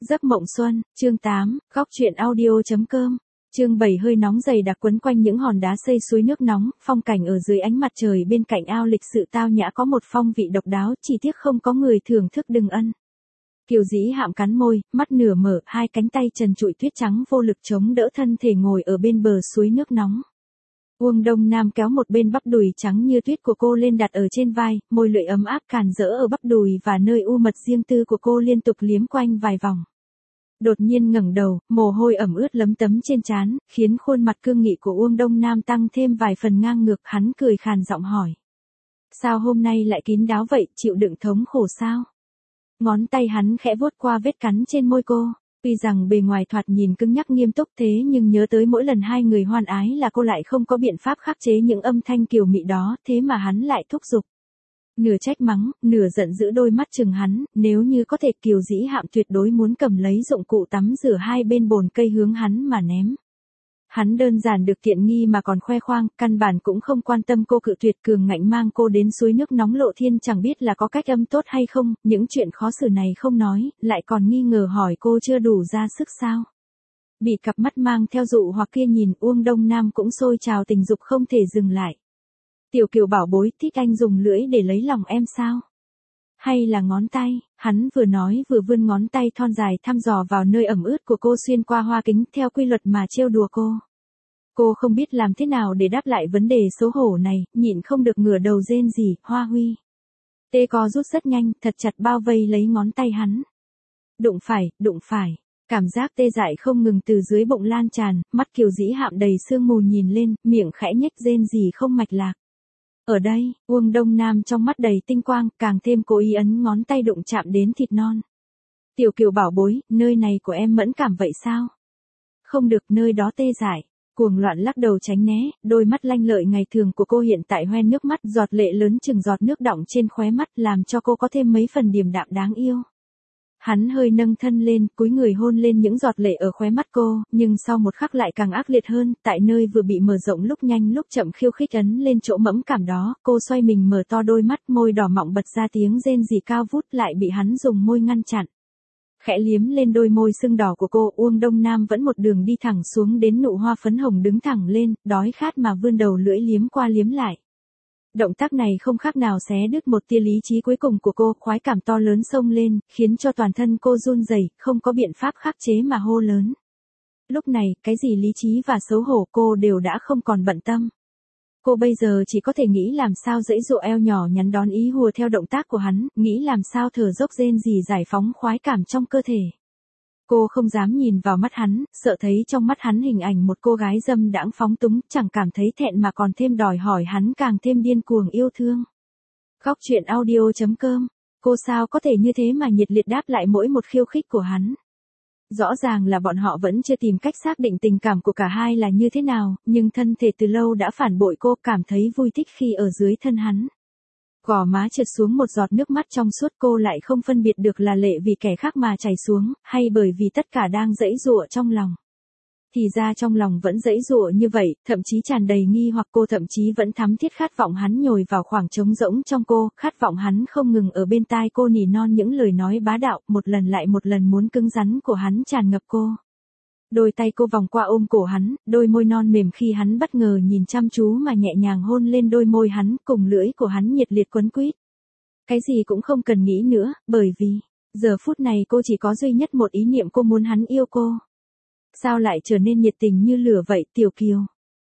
Giấc mộng xuân, chương 8, góc truyện audio.com. Chương 7 hơi nóng dày đặc quấn quanh những hòn đá xây suối nước nóng, phong cảnh ở dưới ánh mặt trời bên cạnh ao lịch sự tao nhã có một phong vị độc đáo, chỉ tiếc không có người thưởng thức đừng ân. Kiều Dĩ Hạm cắn môi, mắt nửa mở, hai cánh tay trần trụi tuyết trắng vô lực chống đỡ thân thể ngồi ở bên bờ suối nước nóng. Uông Đông Nam kéo một bên bắp đùi trắng như tuyết của cô lên đặt ở trên vai, môi lưỡi ấm áp càn rỡ ở bắp đùi và nơi u mật riêng tư của cô liên tục liếm quanh vài vòng. Đột nhiên ngẩng đầu, mồ hôi ẩm ướt lấm tấm trên trán, khiến khuôn mặt cương nghị của Uông Đông Nam tăng thêm vài phần ngang ngược, hắn cười khàn giọng hỏi. Sao hôm nay lại kín đáo vậy, chịu đựng thống khổ sao? Ngón tay hắn khẽ vuốt qua vết cắn trên môi cô. Tuy rằng bề ngoài thoạt nhìn cứng nhắc nghiêm túc thế nhưng nhớ tới mỗi lần hai người hoan ái là cô lại không có biện pháp khắc chế những âm thanh kiều mị đó, thế mà hắn lại thúc giục. Nửa trách mắng, nửa giận dữ đôi mắt chừng hắn, nếu như có thể Kiều Dĩ Hạm tuyệt đối muốn cầm lấy dụng cụ tắm rửa hai bên bồn cây hướng hắn mà ném. Hắn đơn giản được tiện nghi mà còn khoe khoang, căn bản cũng không quan tâm cô cự tuyệt, cường ngạnh mang cô đến suối nước nóng lộ thiên chẳng biết là có cách âm tốt hay không, những chuyện khó xử này không nói, lại còn nghi ngờ hỏi cô chưa đủ ra sức sao. Bị cặp mắt mang theo dụ hoặc kia nhìn, Uông Đông Nam cũng sôi trào tình dục không thể dừng lại. Tiểu Kiều bảo bối, thích anh dùng lưỡi để lấy lòng em sao? Hay là ngón tay? Hắn vừa nói vừa vươn ngón tay thon dài thăm dò vào nơi ẩm ướt của cô xuyên qua hoa kính theo quy luật mà trêu đùa cô. Cô không biết làm thế nào để đáp lại vấn đề xấu hổ này, nhịn không được ngửa đầu rên rỉ, Hoa Huy. Tê co rút rất nhanh, thật chặt bao vây lấy ngón tay hắn. Đụng phải. Cảm giác tê dại không ngừng từ dưới bụng lan tràn, mắt Kiều Dĩ Hạm đầy sương mù nhìn lên, miệng khẽ nhếch rên rỉ không mạch lạc. Ở đây, Uông Đông Nam trong mắt đầy tinh quang, càng thêm cố ý ấn ngón tay đụng chạm đến thịt non. Tiểu Kiều bảo bối, nơi này của em mẫn cảm vậy sao? Không được, nơi đó tê dại. Cuồng loạn lắc đầu tránh né, đôi mắt lanh lợi ngày thường của cô hiện tại hoen nước mắt, giọt lệ lớn chừng giọt nước đọng trên khóe mắt làm cho cô có thêm mấy phần điềm đạm đáng yêu. Hắn hơi nâng thân lên, cúi người hôn lên những giọt lệ ở khóe mắt cô, nhưng sau một khắc lại càng ác liệt hơn, tại nơi vừa bị mở rộng lúc nhanh lúc chậm khiêu khích ấn lên chỗ mẫm cảm đó, cô xoay mình mở to đôi mắt, môi đỏ mọng bật ra tiếng rên rỉ cao vút, lại bị hắn dùng môi ngăn chặn. Khẽ liếm lên đôi môi sưng đỏ của cô, Uông Đông Nam vẫn một đường đi thẳng xuống đến nụ hoa phấn hồng đứng thẳng lên, đói khát mà vươn đầu lưỡi liếm qua liếm lại. Động tác này không khác nào xé đứt một tia lý trí cuối cùng của cô, khoái cảm to lớn xông lên, khiến cho toàn thân cô run rẩy, không có biện pháp khắc chế mà hô lớn. Lúc này, cái gì lý trí và xấu hổ cô đều đã không còn bận tâm. Cô bây giờ chỉ có thể nghĩ làm sao giãy giụa eo nhỏ nhắn đón ý hùa theo động tác của hắn, nghĩ làm sao thở dốc rên rỉ giải phóng khoái cảm trong cơ thể. Cô không dám nhìn vào mắt hắn, sợ thấy trong mắt hắn hình ảnh một cô gái dâm đãng phóng túng, chẳng cảm thấy thẹn mà còn thêm đòi hỏi hắn càng thêm điên cuồng yêu thương. Góc truyện audio.com, cô sao có thể như thế mà nhiệt liệt đáp lại mỗi một khiêu khích của hắn. Rõ ràng là bọn họ vẫn chưa tìm cách xác định tình cảm của cả hai là như thế nào, nhưng thân thể từ lâu đã phản bội cô, cảm thấy vui thích khi ở dưới thân hắn. Gò má trượt xuống một giọt nước mắt trong suốt, cô lại không phân biệt được là lệ vì kẻ khác mà chảy xuống, hay bởi vì tất cả đang giãy giụa trong lòng. Thì ra trong lòng vẫn giãy giụa như vậy, thậm chí tràn đầy nghi hoặc, cô thậm chí vẫn thắm thiết khát vọng hắn nhồi vào khoảng trống rỗng trong cô, khát vọng hắn không ngừng ở bên tai cô nỉ non những lời nói bá đạo, một lần lại một lần muốn cứng rắn của hắn tràn ngập cô. Đôi tay cô vòng qua ôm cổ hắn, đôi môi non mềm khi hắn bất ngờ nhìn chăm chú mà nhẹ nhàng hôn lên đôi môi hắn, cùng lưỡi của hắn nhiệt liệt quấn quýt. Cái gì cũng không cần nghĩ nữa, bởi vì, giờ phút này cô chỉ có duy nhất một ý niệm, cô muốn hắn yêu cô. Sao lại trở nên nhiệt tình như lửa vậy, Tiểu Kiều?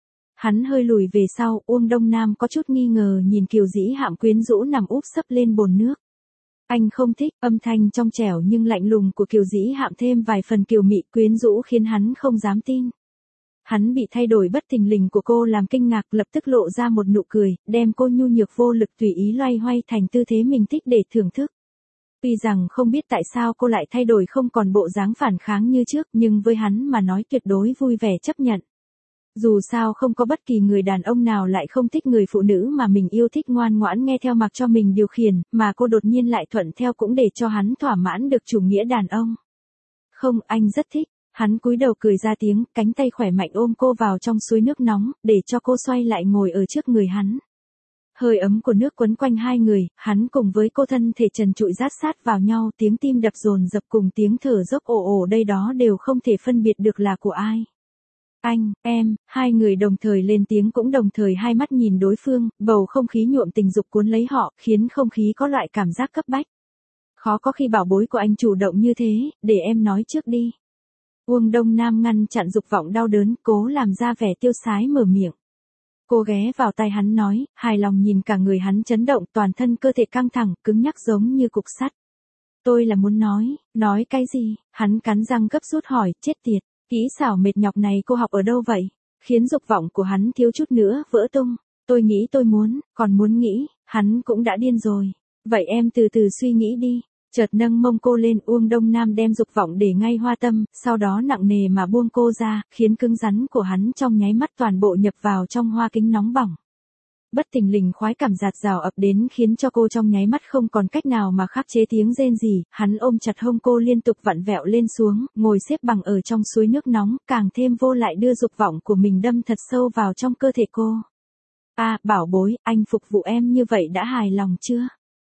Hắn hơi lùi về sau, Uông Đông Nam có chút nghi ngờ nhìn Kiều Dĩ Hạm quyến rũ nằm úp sấp lên bồn nước. Anh không thích, âm thanh trong trẻo nhưng lạnh lùng của Kiều Dĩ Hạm thêm vài phần kiều mị quyến rũ khiến hắn không dám tin. Hắn bị thay đổi bất thình lình của cô làm kinh ngạc, lập tức lộ ra một nụ cười, đem cô nhu nhược vô lực tùy ý loay hoay thành tư thế mình thích để thưởng thức. Tuy rằng không biết tại sao cô lại thay đổi không còn bộ dáng phản kháng như trước, nhưng với hắn mà nói tuyệt đối vui vẻ chấp nhận. Dù sao không có bất kỳ người đàn ông nào lại không thích người phụ nữ mà mình yêu thích ngoan ngoãn nghe theo mặc cho mình điều khiển, mà cô đột nhiên lại thuận theo cũng để cho hắn thỏa mãn được chủ nghĩa đàn ông. Không, anh rất thích. Hắn cúi đầu cười ra tiếng, cánh tay khỏe mạnh ôm cô vào trong suối nước nóng, để cho cô xoay lại ngồi ở trước người hắn. hơi ấm của nước quấn quanh hai người, hắn cùng với cô thân thể trần trụi rát sát vào nhau, tiếng tim đập dồn dập cùng tiếng thở dốc ồ ồ đây đó đều không thể phân biệt được là của ai. Anh, em, hai người đồng thời lên tiếng cũng đồng thời hai mắt nhìn đối phương, bầu không khí nhuộm tình dục cuốn lấy họ, khiến không khí có loại cảm giác cấp bách. Khó có khi bảo bối của anh chủ động như thế, để em nói trước đi. Uông Đông Nam ngăn chặn dục vọng đau đớn, cố làm ra vẻ tiêu sái mở miệng. Cô ghé vào tai hắn nói, hài lòng nhìn cả người hắn chấn động, toàn thân cơ thể căng thẳng, cứng nhắc giống như cục sắt. Tôi là muốn nói cái gì? Hắn cắn răng gấp rút hỏi, chết tiệt, kỹ xảo mệt nhọc này cô học ở đâu vậy? Khiến dục vọng của hắn thiếu chút nữa vỡ tung. Tôi nghĩ tôi muốn, còn muốn nghĩ, hắn cũng đã điên rồi. Vậy em từ từ suy nghĩ đi. Chợt nâng mông cô lên, Uông Đông Nam đem dục vọng để ngay hoa tâm, sau đó nặng nề mà buông cô ra, khiến cứng rắn của hắn trong nháy mắt toàn bộ nhập vào trong hoa kính nóng bỏng. Bất thình lình khoái cảm dạt dào ập đến khiến cho cô trong nháy mắt không còn cách nào mà khắc chế tiếng rên rỉ, hắn ôm chặt hông cô liên tục vặn vẹo lên xuống, ngồi xếp bằng ở trong suối nước nóng, càng thêm vô lại đưa dục vọng của mình đâm thật sâu vào trong cơ thể cô. Bảo bối, anh phục vụ em như vậy đã hài lòng chưa?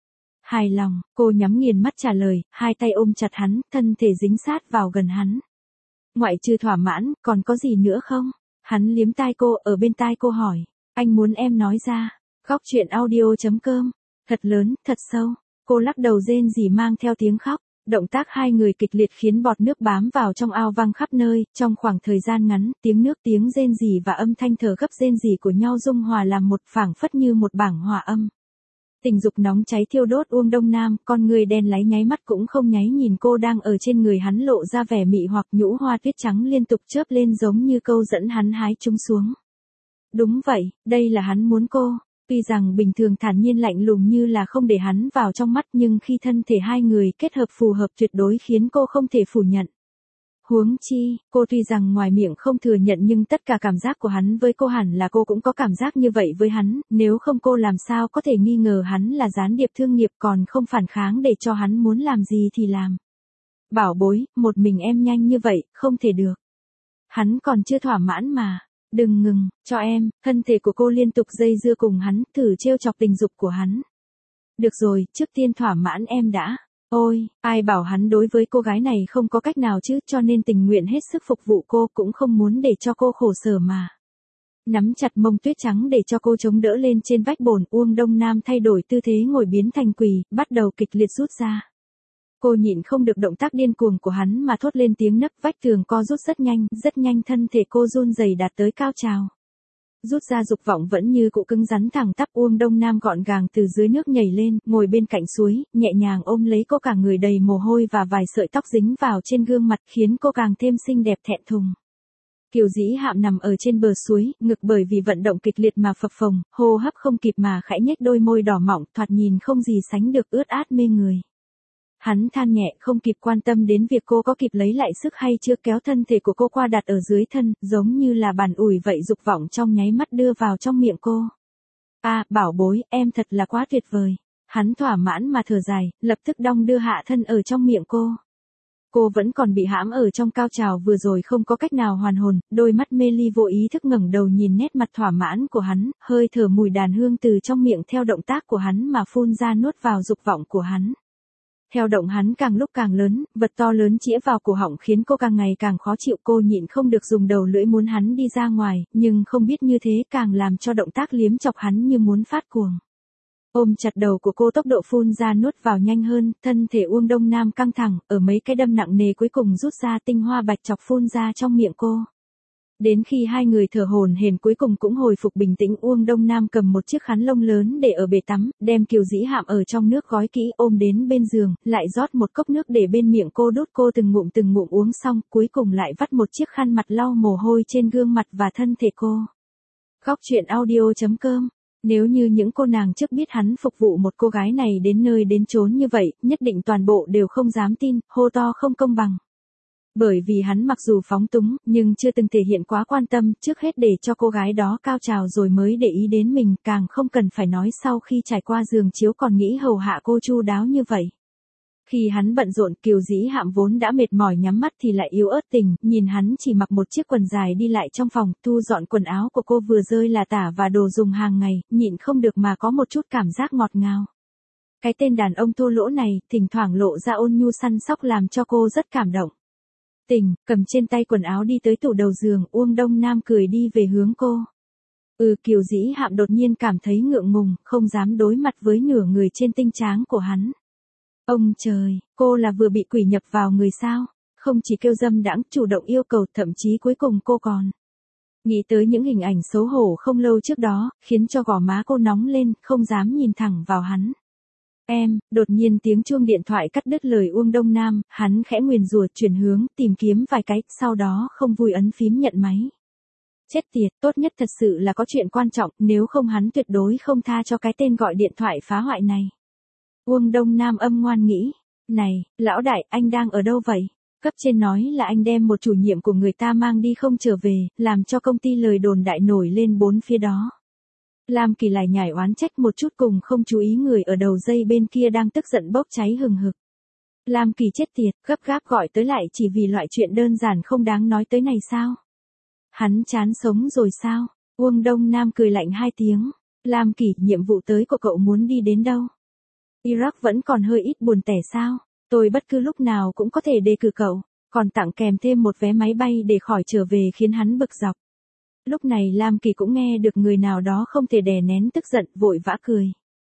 Hài lòng, cô nhắm nghiền mắt trả lời, hai tay ôm chặt hắn, thân thể dính sát vào gần hắn. Ngoại trừ thỏa mãn, còn có gì nữa không? Hắn liếm tai cô, ở bên tai cô hỏi. Anh muốn em nói ra. Khóc chuyện audio.com. Thật lớn, thật sâu. Cô lắc đầu rên rỉ mang theo tiếng khóc. Động tác hai người kịch liệt khiến bọt nước bám vào trong ao văng khắp nơi. Trong khoảng thời gian ngắn, tiếng nước tiếng rên rỉ và âm thanh thở gấp rên rỉ của nhau dung hòa làm một phảng phất như một bảng hòa âm. Tình dục nóng cháy thiêu đốt Uông Đông Nam, con người đen láy nháy mắt cũng không nháy nhìn cô đang ở trên người hắn lộ ra vẻ mị hoặc nhũ hoa tuyết trắng liên tục chớp lên giống như câu dẫn hắn hái chúng xuống. Đúng vậy, đây là hắn muốn cô. Tuy rằng bình thường thản nhiên lạnh lùng như là không để hắn vào trong mắt nhưng khi thân thể hai người kết hợp phù hợp tuyệt đối khiến cô không thể phủ nhận. Huống chi, cô tuy rằng ngoài miệng không thừa nhận nhưng tất cả cảm giác của hắn với cô hẳn là cô cũng có cảm giác như vậy với hắn, nếu không cô làm sao có thể nghi ngờ hắn là gián điệp thương nghiệp còn không phản kháng để cho hắn muốn làm gì thì làm. Bảo bối, một mình em nhanh như vậy, không thể được. Hắn còn chưa thỏa mãn mà. Đừng ngừng, cho em, thân thể của cô liên tục dây dưa cùng hắn, thử trêu chọc tình dục của hắn. Được rồi, trước tiên thỏa mãn em đã. Ôi, ai bảo hắn đối với cô gái này không có cách nào chứ, cho nên tình nguyện hết sức phục vụ cô, cũng không muốn để cho cô khổ sở mà. Nắm chặt mông tuyết trắng để cho cô chống đỡ lên trên vách bồn, Uông Đông Nam thay đổi tư thế ngồi biến thành quỳ, bắt đầu kịch liệt rút ra. Cô nhịn không được động tác điên cuồng của hắn mà thốt lên tiếng nấc, vách tường co rút rất nhanh thân thể cô run rẩy đạt tới cao trào. Rút ra dục vọng vẫn như cụ cứng rắn thẳng tắp. Uông Đông Nam gọn gàng từ dưới nước nhảy lên, ngồi bên cạnh suối, nhẹ nhàng ôm lấy cô, cả người đầy mồ hôi và vài sợi tóc dính vào trên gương mặt khiến cô càng thêm xinh đẹp thẹn thùng. Kiều Dĩ Hạm nằm ở trên bờ suối, ngực bởi vì vận động kịch liệt mà phập phồng, hô hấp không kịp mà khẽ nhếch đôi môi đỏ mọng, thoạt nhìn không gì sánh được ướt át mê người. Hắn than nhẹ không kịp quan tâm đến việc cô có kịp lấy lại sức hay chưa, kéo thân thể của cô qua đặt ở dưới thân, giống như là bàn ủi vậy, dục vọng trong nháy mắt đưa vào trong miệng cô. Bảo bối, em thật là quá tuyệt vời. Hắn thỏa mãn mà thở dài, lập tức đong đưa hạ thân ở trong miệng cô. Cô vẫn còn bị hãm ở trong cao trào vừa rồi không có cách nào hoàn hồn, đôi mắt mê ly vô ý thức ngẩng đầu nhìn nét mặt thỏa mãn của hắn, hơi thở mùi đàn hương từ trong miệng theo động tác của hắn mà phun ra nuốt vào dục vọng của hắn. Theo động hắn càng lúc càng lớn, vật to lớn chĩa vào cổ họng khiến cô càng ngày càng khó chịu, cô nhịn không được dùng đầu lưỡi muốn hắn đi ra ngoài, nhưng không biết như thế càng làm cho động tác liếm chọc hắn như muốn phát cuồng. Ôm chặt đầu của cô, tốc độ phun ra nuốt vào nhanh hơn, thân thể Uông Đông Nam căng thẳng, ở mấy cái đâm nặng nề cuối cùng rút ra tinh hoa bạch chọc phun ra trong miệng cô. Đến khi hai người thở hổn hển cuối cùng cũng hồi phục bình tĩnh, Uông Đông Nam cầm một chiếc khăn lông lớn để ở bể tắm, đem Kiều Dĩ Hạm ở trong nước gói kỹ, ôm đến bên giường, lại rót một cốc nước để bên miệng cô đút, cô từng ngụm uống xong, cuối cùng lại vắt một chiếc khăn mặt lau mồ hôi trên gương mặt và thân thể cô. Khóc chuyện audio.com. Nếu như những cô nàng trước biết hắn phục vụ một cô gái này đến nơi đến chốn như vậy, nhất định toàn bộ đều không dám tin, hô to không công bằng. Bởi vì hắn mặc dù phóng túng, nhưng chưa từng thể hiện quá quan tâm, trước hết để cho cô gái đó cao trào rồi mới để ý đến mình, càng không cần phải nói sau khi trải qua giường chiếu còn nghĩ hầu hạ cô chu đáo như vậy. Khi hắn bận rộn, Kiều Dĩ Hạm vốn đã mệt mỏi nhắm mắt thì lại yếu ớt tình, nhìn hắn chỉ mặc một chiếc quần dài đi lại trong phòng, thu dọn quần áo của cô vừa rơi là tả và đồ dùng hàng ngày, nhịn không được mà có một chút cảm giác ngọt ngào. Cái tên đàn ông thô lỗ này, thỉnh thoảng lộ ra ôn nhu săn sóc làm cho cô rất cảm động. Tình, cầm trên tay quần áo đi tới tủ đầu giường, Uông Đông Nam cười đi về hướng cô. Kiều Dĩ Hạm đột nhiên cảm thấy ngượng ngùng, không dám đối mặt với nửa người trên tinh tráng của hắn. Ông trời, cô là vừa bị quỷ nhập vào người sao? Không chỉ kêu dâm đãng, chủ động yêu cầu, thậm chí cuối cùng cô còn nghĩ tới những hình ảnh xấu hổ không lâu trước đó, khiến cho gò má cô nóng lên, không dám nhìn thẳng vào hắn. Đột nhiên tiếng chuông điện thoại cắt đứt lời Uông Đông Nam, hắn khẽ nguyền rủa chuyển hướng, tìm kiếm vài cái, sau đó không vui ấn phím nhận máy. Chết tiệt, tốt nhất thật sự là có chuyện quan trọng, nếu không hắn tuyệt đối không tha cho cái tên gọi điện thoại phá hoại này. Uông Đông Nam âm ngoan nghĩ, này, lão đại, anh đang ở đâu vậy? Cấp trên nói là anh đem một chủ nhiệm của người ta mang đi không trở về, làm cho công ty lời đồn đại nổi lên bốn phía đó. Lam Kỳ lại nhảy oán trách một chút cùng không chú ý người ở đầu dây bên kia đang tức giận bốc cháy hừng hực. Lam Kỳ chết tiệt, gấp gáp gọi tới lại chỉ vì loại chuyện đơn giản không đáng nói tới này sao? Hắn chán sống rồi sao? Uông Đông Nam cười lạnh hai tiếng. Lam Kỳ, nhiệm vụ tới của cậu muốn đi đến đâu? Iraq vẫn còn hơi ít buồn tẻ sao? Tôi bất cứ lúc nào cũng có thể đề cử cậu, còn tặng kèm thêm một vé máy bay để khỏi trở về khiến hắn bực dọc. Lúc này Lam Kỳ cũng nghe được người nào đó không thể đè nén tức giận, vội vã cười.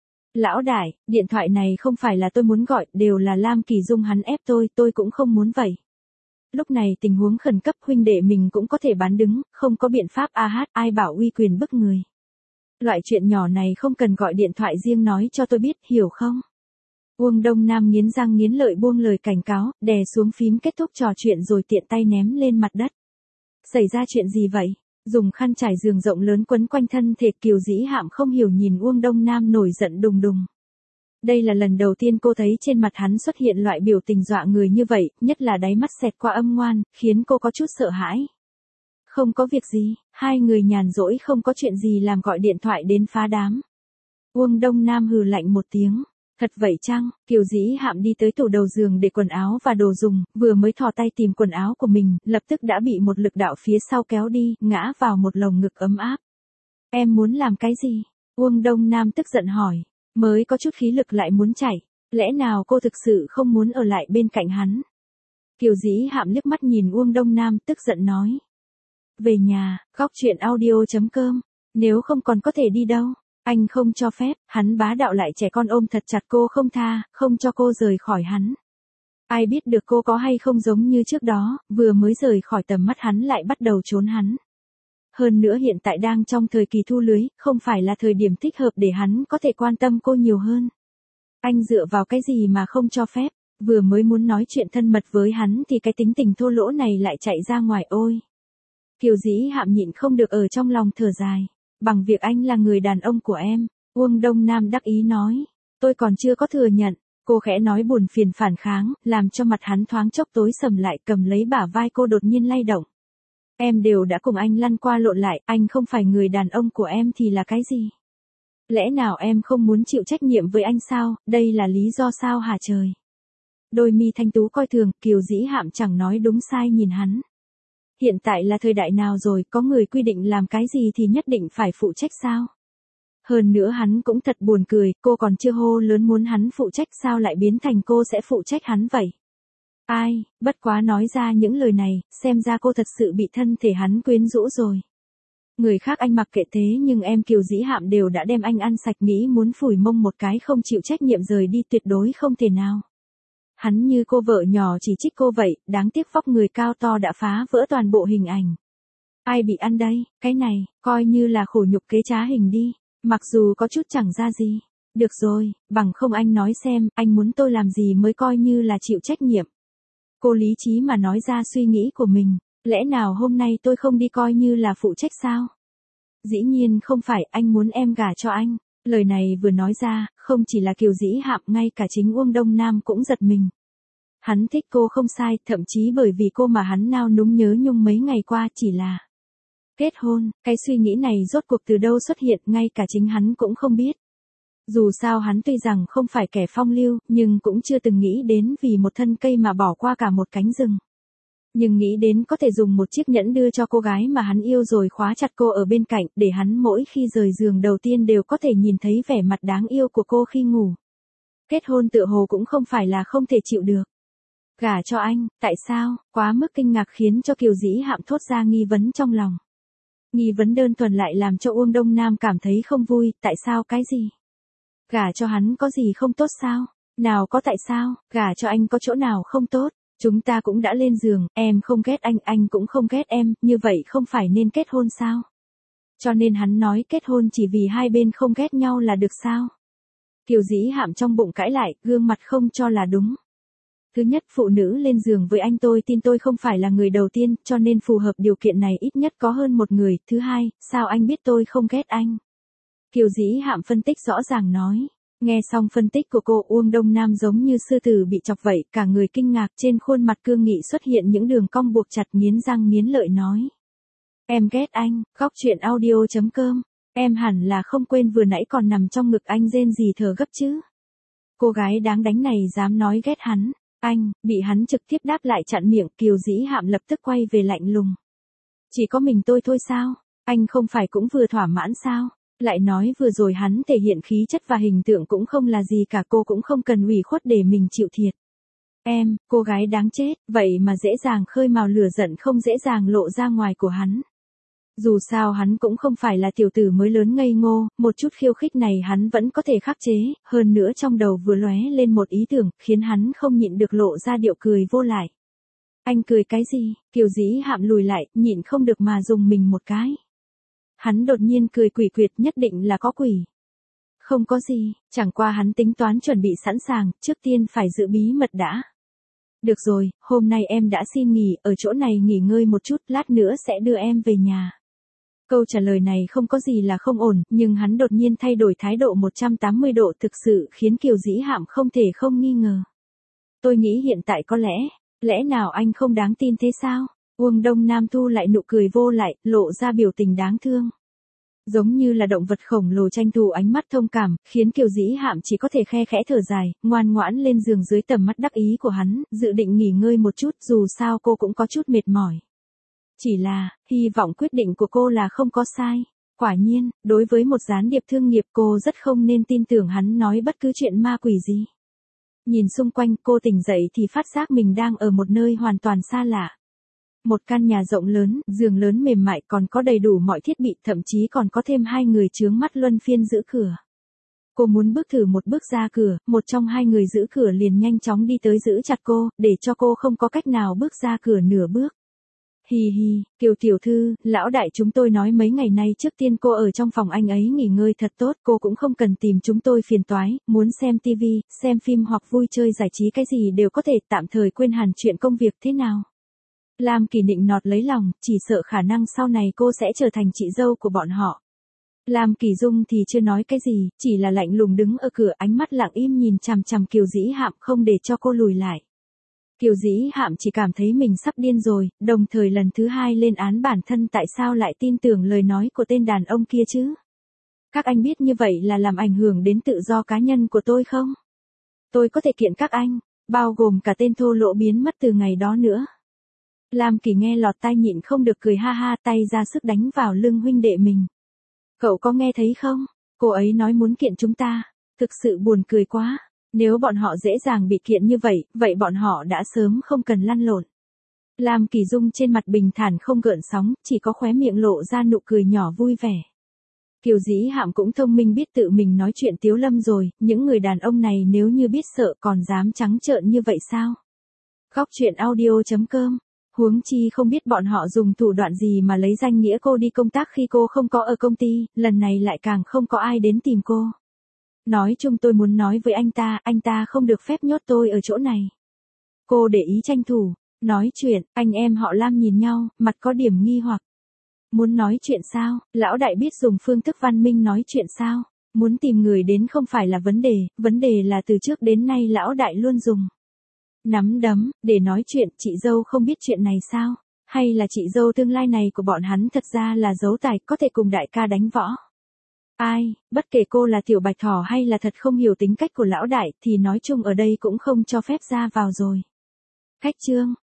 Lão đại, điện thoại này không phải là tôi muốn gọi, đều là Lam Kỳ dung hắn ép tôi cũng không muốn vậy. Lúc này tình huống khẩn cấp, huynh đệ mình cũng có thể bán đứng, không có biện pháp ai bảo uy quyền bức người. Loại chuyện nhỏ này không cần gọi điện thoại riêng nói cho tôi biết, hiểu không? Uông Đông Nam nghiến răng nghiến lợi buông lời cảnh cáo, đè xuống phím kết thúc trò chuyện rồi tiện tay ném lên mặt đất. Xảy ra chuyện gì vậy? Dùng khăn trải giường rộng lớn quấn quanh thân thể, Kiều Dĩ Hạm không hiểu nhìn Uông Đông Nam nổi giận đùng đùng. Đây là lần đầu tiên cô thấy trên mặt hắn xuất hiện loại biểu tình dọa người như vậy, nhất là đáy mắt xẹt qua âm ngoan, khiến cô có chút sợ hãi. Không có việc gì, hai người nhàn rỗi không có chuyện gì làm gọi điện thoại đến phá đám. Uông Đông Nam hừ lạnh một tiếng. Thật vậy chăng? Kiều Dĩ Hạm đi tới tủ đầu giường để quần áo và đồ dùng, vừa mới thò tay tìm quần áo của mình, lập tức đã bị một lực đạo phía sau kéo đi, ngã vào một lồng ngực ấm áp. Em muốn làm cái gì? Uông Đông Nam tức giận hỏi. Mới có chút khí lực lại muốn chạy. Lẽ nào cô thực sự không muốn ở lại bên cạnh hắn? Kiều Dĩ Hạm liếc mắt nhìn Uông Đông Nam tức giận nói. Về nhà, góc chuyện audio.com. Nếu không còn có thể đi đâu. Anh không cho phép, hắn bá đạo lại trẻ con ôm thật chặt cô không tha, không cho cô rời khỏi hắn. Ai biết được cô có hay không giống như trước đó, vừa mới rời khỏi tầm mắt hắn lại bắt đầu trốn hắn. Hơn nữa hiện tại đang trong thời kỳ thu lưới, không phải là thời điểm thích hợp để hắn có thể quan tâm cô nhiều hơn. Anh dựa vào cái gì mà không cho phép, vừa mới muốn nói chuyện thân mật với hắn thì cái tính tình thô lỗ này lại chạy ra ngoài ôi. Kiều Dĩ Hạm nhịn không được ở trong lòng thở dài. Bằng việc anh là người đàn ông của em, Uông Đông Nam đắc ý nói. Tôi còn chưa có thừa nhận, cô khẽ nói buồn phiền phản kháng, làm cho mặt hắn thoáng chốc tối sầm lại, cầm lấy bả vai cô đột nhiên lay động. Em đều đã cùng anh lăn qua lộn lại, anh không phải người đàn ông của em thì là cái gì? Lẽ nào em không muốn chịu trách nhiệm với anh sao, đây là lý do sao hả trời? Đôi mi thanh tú coi thường, Kiều Dĩ Hạm chẳng nói đúng sai nhìn hắn. Hiện tại là thời đại nào rồi, có người quy định làm cái gì thì nhất định phải phụ trách sao? Hơn nữa hắn cũng thật buồn cười, cô còn chưa hô lớn muốn hắn phụ trách sao lại biến thành cô sẽ phụ trách hắn vậy? Ai, bất quá nói ra những lời này, xem ra cô thật sự bị thân thể hắn quyến rũ rồi. Người khác anh mặc kệ thế nhưng em Kiều Dĩ Hạm đều đã đem anh ăn sạch, nghĩ muốn phủi mông một cái không chịu trách nhiệm rời đi tuyệt đối không thể nào. Hắn như cô vợ nhỏ chỉ trích cô vậy, đáng tiếc vóc người cao to đã phá vỡ toàn bộ hình ảnh. Ai bị ăn đây, cái này, coi như là khổ nhục kế trá hình đi, mặc dù có chút chẳng ra gì. Được rồi, bằng không anh nói xem, anh muốn tôi làm gì mới coi như là chịu trách nhiệm. Cô lý trí mà nói ra suy nghĩ của mình, lẽ nào hôm nay tôi không đi coi như là phụ trách sao? Dĩ nhiên không phải, anh muốn em gả cho anh. Lời này vừa nói ra, không chỉ là Kiều Dĩ Hạm, ngay cả chính Uông Đông Nam cũng giật mình. Hắn thích cô không sai, thậm chí bởi vì cô mà hắn nao núng nhớ nhung mấy ngày qua, chỉ là kết hôn, cái suy nghĩ này rốt cuộc từ đâu xuất hiện, ngay cả chính hắn cũng không biết. Dù sao hắn tuy rằng không phải kẻ phong lưu, nhưng cũng chưa từng nghĩ đến vì một thân cây mà bỏ qua cả một cánh rừng. Nhưng nghĩ đến có thể dùng một chiếc nhẫn đưa cho cô gái mà hắn yêu rồi khóa chặt cô ở bên cạnh để hắn mỗi khi rời giường đầu tiên đều có thể nhìn thấy vẻ mặt đáng yêu của cô khi ngủ. Kết hôn tựa hồ cũng không phải là không thể chịu được. Gả cho anh, tại sao? Quá mức kinh ngạc khiến cho Kiều Dĩ Hạm thốt ra nghi vấn trong lòng. Nghi vấn đơn thuần lại làm cho Uông Đông Nam cảm thấy không vui, tại sao cái gì? Gả cho hắn có gì không tốt sao? Nào có tại sao, gả cho anh có chỗ nào không tốt? Chúng ta cũng đã lên giường, em không ghét anh cũng không ghét em, như vậy không phải nên kết hôn sao? Cho nên hắn nói kết hôn chỉ vì hai bên không ghét nhau là được sao? Kiều Dĩ Hạm trong bụng cãi lại, gương mặt không cho là đúng. Thứ nhất, phụ nữ lên giường với anh tôi tin tôi không phải là người đầu tiên, cho nên phù hợp điều kiện này ít nhất có hơn một người. Thứ hai, sao anh biết tôi không ghét anh? Kiều Dĩ Hạm phân tích rõ ràng nói. Nghe xong phân tích của cô, Uông Đông Nam giống như sư tử bị chọc vậy, cả người kinh ngạc, trên khuôn mặt cương nghị xuất hiện những đường cong buộc chặt, nghiến răng nghiến lợi nói. Em ghét anh, góc truyện audio.com. Em hẳn là không quên vừa nãy còn nằm trong ngực anh rên gì thở gấp chứ. Cô gái đáng đánh này dám nói ghét hắn. Anh, bị hắn trực tiếp đáp lại chặn miệng, Kiều Dĩ Hạm lập tức quay về lạnh lùng. Chỉ có mình tôi thôi sao? Anh không phải cũng vừa thỏa mãn sao? Lại nói vừa rồi hắn thể hiện khí chất và hình tượng cũng không là gì cả, cô cũng không cần ủy khuất để mình chịu thiệt. Em, cô gái đáng chết, vậy mà dễ dàng khơi mào lửa giận không dễ dàng lộ ra ngoài của hắn. Dù sao hắn cũng không phải là tiểu tử mới lớn ngây ngô, một chút khiêu khích này hắn vẫn có thể khắc chế, hơn nữa trong đầu vừa lóe lên một ý tưởng, khiến hắn không nhịn được lộ ra điệu cười vô lại. Anh cười cái gì? Kiều Dĩ Hạm lùi lại, nhịn không được mà dùng mình một cái. Hắn đột nhiên cười quỷ quyệt, nhất định là có quỷ. Không có gì, chẳng qua hắn tính toán chuẩn bị sẵn sàng, trước tiên phải giữ bí mật đã. Được rồi, hôm nay em đã xin nghỉ, ở chỗ này nghỉ ngơi một chút, lát nữa sẽ đưa em về nhà. Câu trả lời này không có gì là không ổn, nhưng hắn đột nhiên thay đổi thái độ 180 độ thực sự khiến Kiều Dĩ Hạm không thể không nghi ngờ. Tôi nghĩ hiện tại có lẽ nào anh không đáng tin thế sao? Uông Đông Nam thu lại nụ cười vô lại, lộ ra biểu tình đáng thương. Giống như là động vật khổng lồ tranh thủ ánh mắt thông cảm, khiến Kiều Dĩ Hạm chỉ có thể khe khẽ thở dài, ngoan ngoãn lên giường dưới tầm mắt đắc ý của hắn, dự định nghỉ ngơi một chút, dù sao cô cũng có chút mệt mỏi. Chỉ là, hy vọng quyết định của cô là không có sai. Quả nhiên, đối với một gián điệp thương nghiệp cô rất không nên tin tưởng hắn nói bất cứ chuyện ma quỷ gì. Nhìn xung quanh cô tỉnh dậy thì phát giác mình đang ở một nơi hoàn toàn xa lạ. Một căn nhà rộng lớn, giường lớn mềm mại còn có đầy đủ mọi thiết bị, thậm chí còn có thêm hai người chướng mắt luân phiên giữ cửa. Cô muốn bước thử một bước ra cửa, một trong hai người giữ cửa liền nhanh chóng đi tới giữ chặt cô, để cho cô không có cách nào bước ra cửa nửa bước. Hi hi, Kiều tiểu thư, lão đại chúng tôi nói mấy ngày nay trước tiên cô ở trong phòng anh ấy nghỉ ngơi thật tốt, cô cũng không cần tìm chúng tôi phiền toái, muốn xem tivi, xem phim hoặc vui chơi giải trí cái gì đều có thể, tạm thời quên hẳn chuyện công việc thế nào. Lam Kỳ nịnh nọt lấy lòng, chỉ sợ khả năng sau này cô sẽ trở thành chị dâu của bọn họ. Lam Kỳ Dung thì chưa nói cái gì, chỉ là lạnh lùng đứng ở cửa, ánh mắt lặng im nhìn chằm chằm Kiều Dĩ Hạm không để cho cô lùi lại. Kiều Dĩ Hạm chỉ cảm thấy mình sắp điên rồi, đồng thời lần thứ hai lên án bản thân tại sao lại tin tưởng lời nói của tên đàn ông kia chứ. Các anh biết như vậy là làm ảnh hưởng đến tự do cá nhân của tôi không? Tôi có thể kiện các anh, bao gồm cả tên thô lỗ biến mất từ ngày đó nữa. Lam Kỳ nghe lọt tai nhịn không được cười ha ha, tay ra sức đánh vào lưng huynh đệ mình. Cậu có nghe thấy không? Cô ấy nói muốn kiện chúng ta. Thực sự buồn cười quá. Nếu bọn họ dễ dàng bị kiện như vậy, vậy bọn họ đã sớm không cần lăn lộn. Lam Kỳ Dung trên mặt bình thản không gợn sóng, chỉ có khóe miệng lộ ra nụ cười nhỏ vui vẻ. Kiều Dĩ Hạm cũng thông minh biết tự mình nói chuyện tiếu lâm rồi, những người đàn ông này nếu như biết sợ còn dám trắng trợn như vậy sao? Góc truyện audio.com. Huống chi không biết bọn họ dùng thủ đoạn gì mà lấy danh nghĩa cô đi công tác khi cô không có ở công ty, lần này lại càng không có ai đến tìm cô. Nói chung tôi muốn nói với anh ta không được phép nhốt tôi ở chỗ này. Cô để ý tranh thủ, nói chuyện, anh em họ Lam nhìn nhau, mặt có điểm nghi hoặc. Muốn nói chuyện sao, lão đại biết dùng phương thức văn minh nói chuyện sao, muốn tìm người đến không phải là vấn đề là từ trước đến nay lão đại luôn dùng nắm đấm, để nói chuyện, chị dâu không biết chuyện này sao? Hay là chị dâu tương lai này của bọn hắn thật ra là dấu tài, có thể cùng đại ca đánh võ? Ai, bất kể cô là tiểu bạch thỏ hay là thật không hiểu tính cách của lão đại thì nói chung ở đây cũng không cho phép ra vào rồi. Khách trương,